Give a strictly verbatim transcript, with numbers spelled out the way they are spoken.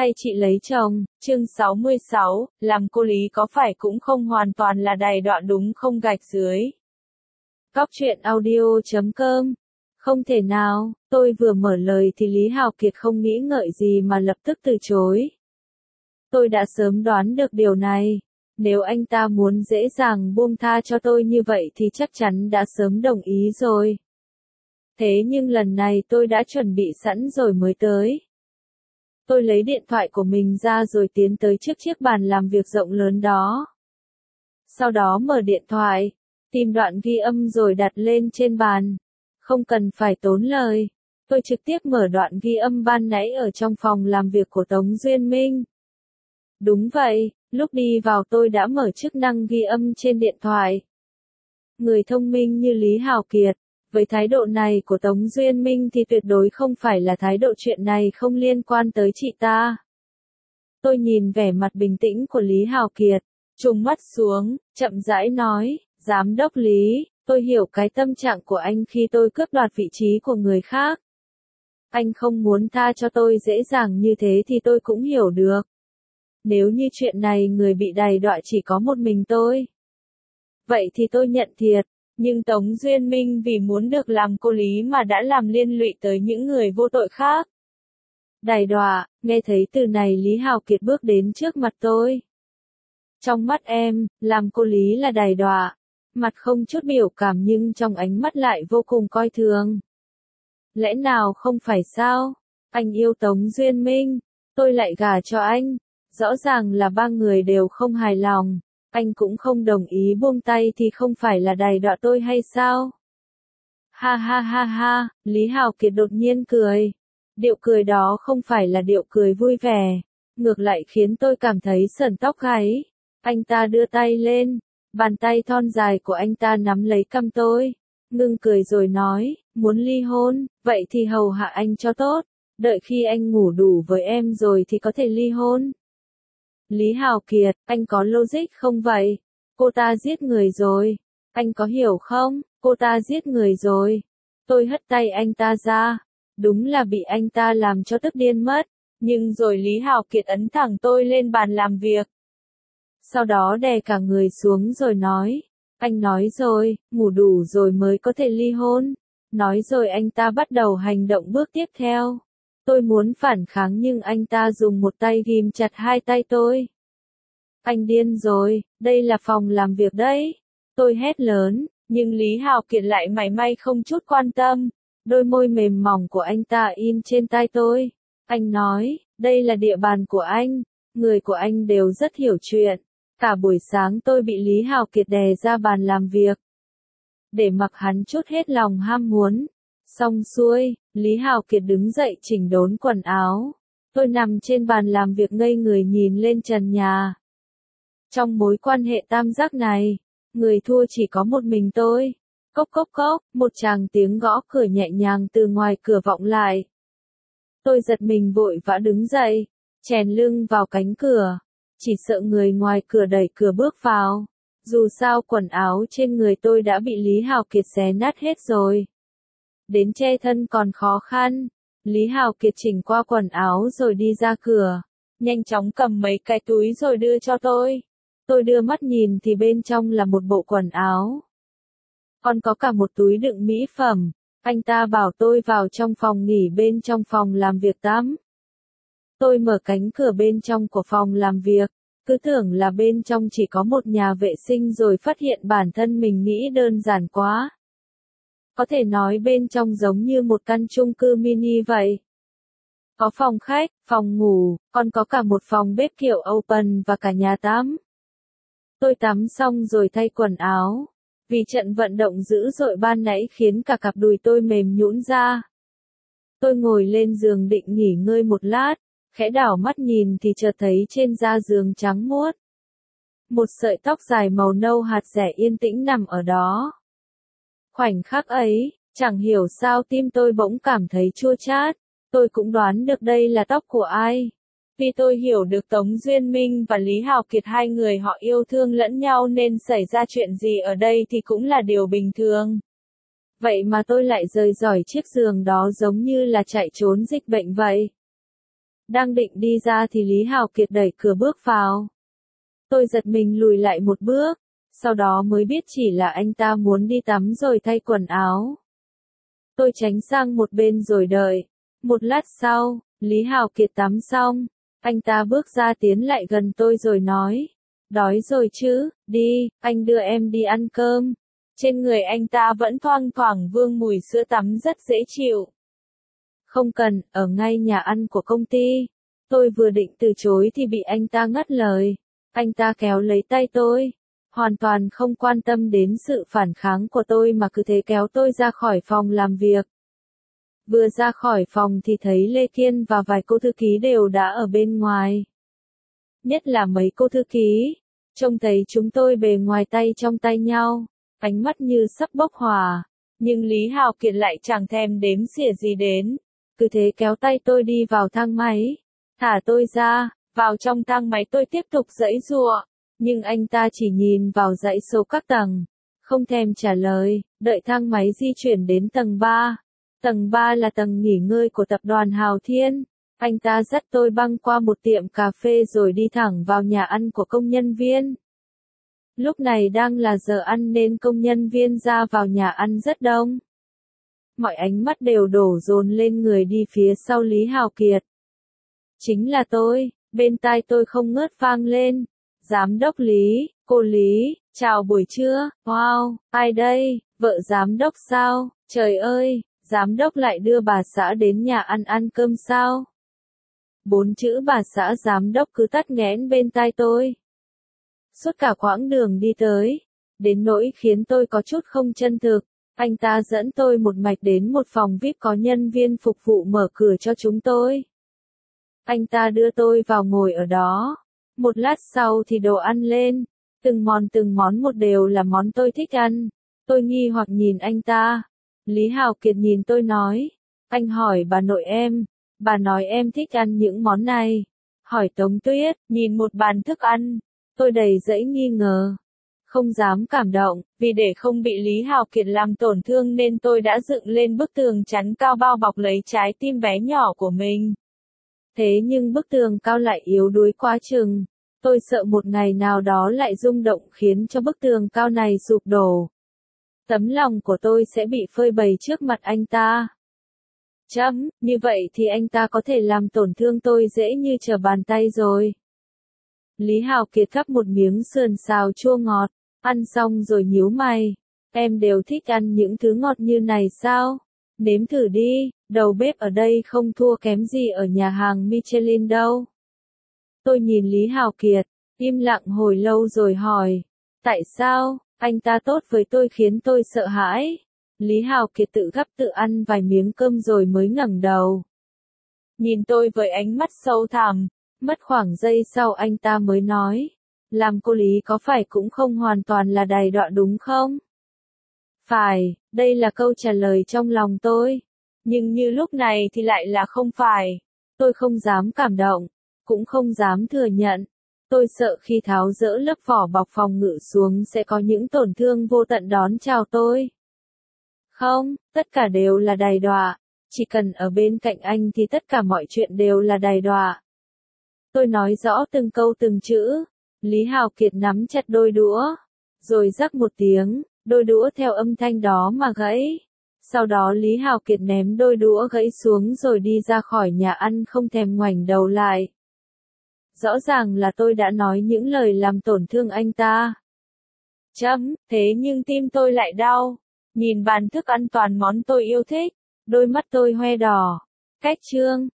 hay chị lấy chồng, chương sáu mươi sáu, làm cô Lý có phải cũng không hoàn toàn là đày đọa đúng không gạch dưới. Góc truyện audio chấm com. Không thể nào, tôi vừa mở lời thì Lý Hào Kiệt không nghĩ ngợi gì mà lập tức từ chối. Tôi đã sớm đoán được điều này. Nếu anh ta muốn dễ dàng buông tha cho tôi như vậy thì chắc chắn đã sớm đồng ý rồi. Thế nhưng lần này tôi đã chuẩn bị sẵn rồi mới tới. Tôi lấy điện thoại của mình ra rồi tiến tới trước chiếc bàn làm việc rộng lớn đó. Sau đó mở điện thoại, tìm đoạn ghi âm rồi đặt lên trên bàn. Không cần phải tốn lời. Tôi trực tiếp mở đoạn ghi âm ban nãy ở trong phòng làm việc của Tống Duyên Minh. Đúng vậy, lúc đi vào tôi đã mở chức năng ghi âm trên điện thoại. Người thông minh như Lý Hào Kiệt, với thái độ này của Tống Duyên Minh thì tuyệt đối không phải là thái độ chuyện này không liên quan tới chị ta. Tôi nhìn vẻ mặt bình tĩnh của Lý Hào Kiệt, trùng mắt xuống, chậm rãi nói, Giám đốc Lý, tôi hiểu cái tâm trạng của anh khi tôi cướp đoạt vị trí của người khác. Anh không muốn tha cho tôi dễ dàng như thế thì tôi cũng hiểu được. Nếu như chuyện này người bị đày đọa chỉ có một mình tôi, vậy thì tôi nhận thiệt. Nhưng Tống Duyên Minh vì muốn được làm cô Lý mà đã làm liên lụy tới những người vô tội khác. Đày đọa, nghe thấy từ này Lý Hào Kiệt bước đến trước mặt tôi. Trong mắt em, làm cô Lý là đày đọa. Mặt không chút biểu cảm nhưng trong ánh mắt lại vô cùng coi thường. Lẽ nào không phải sao? Anh yêu Tống Duyên Minh, tôi lại gả cho anh. Rõ ràng là ba người đều không hài lòng. Anh cũng không đồng ý buông tay thì không phải là đày đọa tôi hay sao? Ha ha ha ha, Lý Hào Kiệt đột nhiên cười. Điệu cười đó không phải là điệu cười vui vẻ, ngược lại khiến tôi cảm thấy sởn tóc gáy. Anh ta đưa tay lên, bàn tay thon dài của anh ta nắm lấy cằm tôi, ngưng cười rồi nói, muốn ly hôn, vậy thì hầu hạ anh cho tốt, đợi khi anh ngủ đủ với em rồi thì có thể ly hôn. Lý Hào Kiệt, anh có logic không vậy? Cô ta giết người rồi. Anh có hiểu không? Cô ta giết người rồi. Tôi hất tay anh ta ra. Đúng là bị anh ta làm cho tức điên mất. Nhưng rồi Lý Hào Kiệt ấn thẳng tôi lên bàn làm việc. Sau đó đè cả người xuống rồi nói. Anh nói rồi, ngủ đủ rồi mới có thể ly hôn. Nói rồi anh ta bắt đầu hành động bước tiếp theo. Tôi muốn phản kháng nhưng anh ta dùng một tay ghim chặt hai tay tôi. Anh điên rồi, đây là phòng làm việc đấy. Tôi hét lớn, nhưng Lý Hào Kiệt lại mảy may không chút quan tâm. Đôi môi mềm mỏng của anh ta in trên tai tôi. Anh nói, đây là địa bàn của anh, người của anh đều rất hiểu chuyện. Cả buổi sáng tôi bị Lý Hào Kiệt đè ra bàn làm việc. Để mặc hắn trút hết lòng ham muốn. Xong xuôi, Lý Hào Kiệt đứng dậy chỉnh đốn quần áo. Tôi nằm trên bàn làm việc ngây người nhìn lên trần nhà. Trong mối quan hệ tam giác này, người thua chỉ có một mình tôi. Cốc cốc cốc, một tràng tiếng gõ cửa nhẹ nhàng từ ngoài cửa vọng lại. Tôi giật mình vội vã đứng dậy, chèn lưng vào cánh cửa. Chỉ sợ người ngoài cửa đẩy cửa bước vào. Dù sao quần áo trên người tôi đã bị Lý Hào Kiệt xé nát hết rồi. Đến che thân còn khó khăn. Lý Hào Kiệt chỉnh qua quần áo rồi đi ra cửa. Nhanh chóng cầm mấy cái túi rồi đưa cho tôi. Tôi đưa mắt nhìn thì bên trong là một bộ quần áo. Còn có cả một túi đựng mỹ phẩm. Anh ta bảo tôi vào trong phòng nghỉ bên trong phòng làm việc tắm. Tôi mở cánh cửa bên trong của phòng làm việc. Cứ tưởng là bên trong chỉ có một nhà vệ sinh rồi phát hiện bản thân mình nghĩ đơn giản quá. Có thể nói bên trong giống như một căn chung cư mini vậy. Có phòng khách, phòng ngủ, còn có cả một phòng bếp kiểu open và cả nhà tắm. Tôi tắm xong rồi thay quần áo. Vì trận vận động dữ dội ban nãy khiến cả cặp đùi tôi mềm nhũn ra. Tôi ngồi lên giường định nghỉ ngơi một lát, khẽ đảo mắt nhìn thì chợt thấy trên da giường trắng muốt. Một sợi tóc dài màu nâu hạt rẻ yên tĩnh nằm ở đó. Khoảnh khắc ấy, chẳng hiểu sao tim tôi bỗng cảm thấy chua chát. Tôi cũng đoán được đây là tóc của ai. Vì tôi hiểu được Tống Duyên Minh và Lý Hào Kiệt hai người họ yêu thương lẫn nhau nên xảy ra chuyện gì ở đây thì cũng là điều bình thường. Vậy mà tôi lại rời rỏi chiếc giường đó giống như là chạy trốn dịch bệnh vậy. Đang định đi ra thì Lý Hào Kiệt đẩy cửa bước vào. Tôi giật mình lùi lại một bước, sau đó mới biết chỉ là anh ta muốn đi tắm rồi thay quần áo. Tôi tránh sang một bên rồi đợi. Một lát sau, Lý Hào Kiệt tắm xong, anh ta bước ra tiến lại gần tôi rồi nói, đói rồi chứ, đi, anh đưa em đi ăn cơm. Trên người anh ta vẫn thoang thoảng vương mùi sữa tắm rất dễ chịu. Không cần, ở ngay nhà ăn của công ty. Tôi vừa định từ chối thì bị anh ta ngắt lời. Anh ta kéo lấy tay tôi, hoàn toàn không quan tâm đến sự phản kháng của tôi mà cứ thế kéo tôi ra khỏi phòng làm việc. Vừa ra khỏi phòng thì thấy Lê Kiên và vài cô thư ký đều đã ở bên ngoài. Nhất là mấy cô thư ký, trông thấy chúng tôi bề ngoài tay trong tay nhau, ánh mắt như sắp bốc hỏa, nhưng Lý Hào Kiệt lại chẳng thèm đếm xỉa gì đến, cứ thế kéo tay tôi đi vào thang máy, thả tôi ra, vào trong thang máy tôi tiếp tục giãy giụa, nhưng anh ta chỉ nhìn vào dãy số các tầng, không thèm trả lời, đợi thang máy di chuyển đến tầng ba. Tầng ba là tầng nghỉ ngơi của tập đoàn Hào Thiên. Anh ta dắt tôi băng qua một tiệm cà phê rồi đi thẳng vào nhà ăn của công nhân viên. Lúc này đang là giờ ăn nên công nhân viên ra vào nhà ăn rất đông. Mọi ánh mắt đều đổ dồn lên người đi phía sau Lý Hào Kiệt. Chính là tôi, bên tai tôi không ngớt vang lên. Giám đốc Lý, cô Lý, chào buổi trưa, wow, ai đây, vợ giám đốc sao, trời ơi, giám đốc lại đưa bà xã đến nhà ăn ăn cơm sao? Bốn chữ bà xã giám đốc cứ tắc nghẽn bên tai tôi. Suốt cả quãng đường đi tới, đến nỗi khiến tôi có chút không chân thực, anh ta dẫn tôi một mạch đến một phòng vi ai pi có nhân viên phục vụ mở cửa cho chúng tôi. Anh ta đưa tôi vào ngồi ở đó. Một lát sau thì đồ ăn lên, từng món từng món một đều là món tôi thích ăn. Tôi nghi hoặc nhìn anh ta. Lý Hào Kiệt nhìn tôi nói, anh hỏi bà nội em, bà nói em thích ăn những món này. Hỏi Tống Tuyết, nhìn một bàn thức ăn, tôi đầy dẫy nghi ngờ. Không dám cảm động, vì để không bị Lý Hào Kiệt làm tổn thương nên tôi đã dựng lên bức tường chắn cao bao bọc lấy trái tim bé nhỏ của mình. Thế nhưng bức tường cao lại yếu đuối quá chừng. Tôi sợ một ngày nào đó lại rung động khiến cho bức tường cao này sụp đổ. Tấm lòng của tôi sẽ bị phơi bày trước mặt anh ta. Chấm, như vậy thì anh ta có thể làm tổn thương tôi dễ như trở bàn tay rồi. Lý Hào Kiệt gắp một miếng sườn xào chua ngọt, ăn xong rồi nhíu mày. Em đều thích ăn những thứ ngọt như này sao? Nếm thử đi, đầu bếp ở đây không thua kém gì ở nhà hàng Michelin đâu. Tôi nhìn Lý Hào Kiệt, im lặng hồi lâu rồi hỏi, tại sao, anh ta tốt với tôi khiến tôi sợ hãi. Lý Hào Kiệt tự gắp tự ăn vài miếng cơm rồi mới ngẩng đầu. Nhìn tôi với ánh mắt sâu thẳm, mất khoảng giây sau anh ta mới nói, làm cô Lý có phải cũng không hoàn toàn là đày đọa đúng không? Phải, đây là câu trả lời trong lòng tôi. Nhưng như lúc này thì lại là không phải. Tôi không dám cảm động, cũng không dám thừa nhận. Tôi sợ khi tháo dỡ lớp vỏ bọc phòng ngự xuống sẽ có những tổn thương vô tận đón chào tôi. Không, tất cả đều là đày đọa. Chỉ cần ở bên cạnh anh thì tất cả mọi chuyện đều là đày đọa. Tôi nói rõ từng câu từng chữ. Lý Hào Kiệt nắm chặt đôi đũa. Rồi rắc một tiếng, đôi đũa theo âm thanh đó mà gãy. Sau đó Lý Hào Kiệt ném đôi đũa gãy xuống rồi đi ra khỏi nhà ăn không thèm ngoảnh đầu lại. Rõ ràng là tôi đã nói những lời làm tổn thương anh ta. Chấm, thế nhưng tim tôi lại đau. Nhìn bàn thức ăn toàn món tôi yêu thích, đôi mắt tôi hoe đỏ. Cách chương